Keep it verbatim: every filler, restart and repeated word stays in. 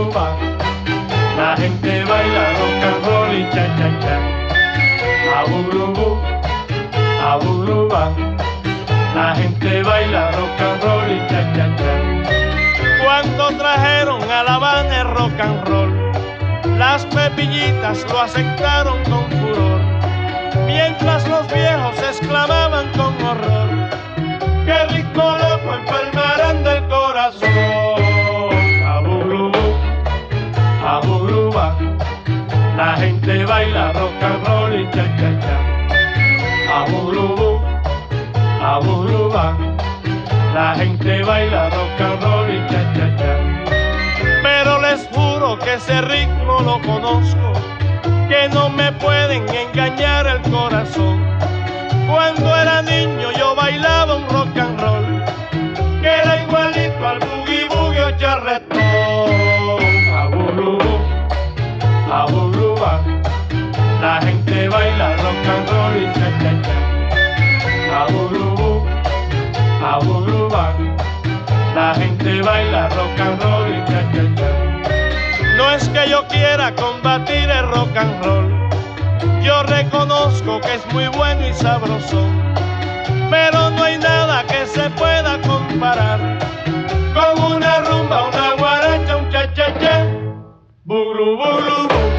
Aburuba, la gente baila rock and roll y cha cha cha. Aburubu, Aburuba, la gente baila rock and roll y cha cha cha. Cuando trajeron a La Habana el rock and roll, las pepillitas lo aceptaron con furor, mientras los viejos exclamaban con horror: ¡qué rico loco enfermarán del corazón! Aburubu, Aburuba, la gente baila rock and roll y cha cha cha. Aburubu, Aburuba, la gente baila rock and roll y cha cha cha. Pero les juro que ese ritmo lo conozco, que no me pueden engañar el corazón. Cuando era niño yo bailaba un rock and roll que era igualito al boogie boogie o charretón. Aburubu, Aburuba, la gente baila rock and roll y cha cha cha. Aburubu, Aburuba, la gente baila rock and roll y cha cha cha. No es que yo quiera combatir el rock and roll, yo reconozco que es muy bueno y sabroso, pero no hay nada que se pueda comparar con una rumba, una guaracha, un cha cha cha. Buru buru buru.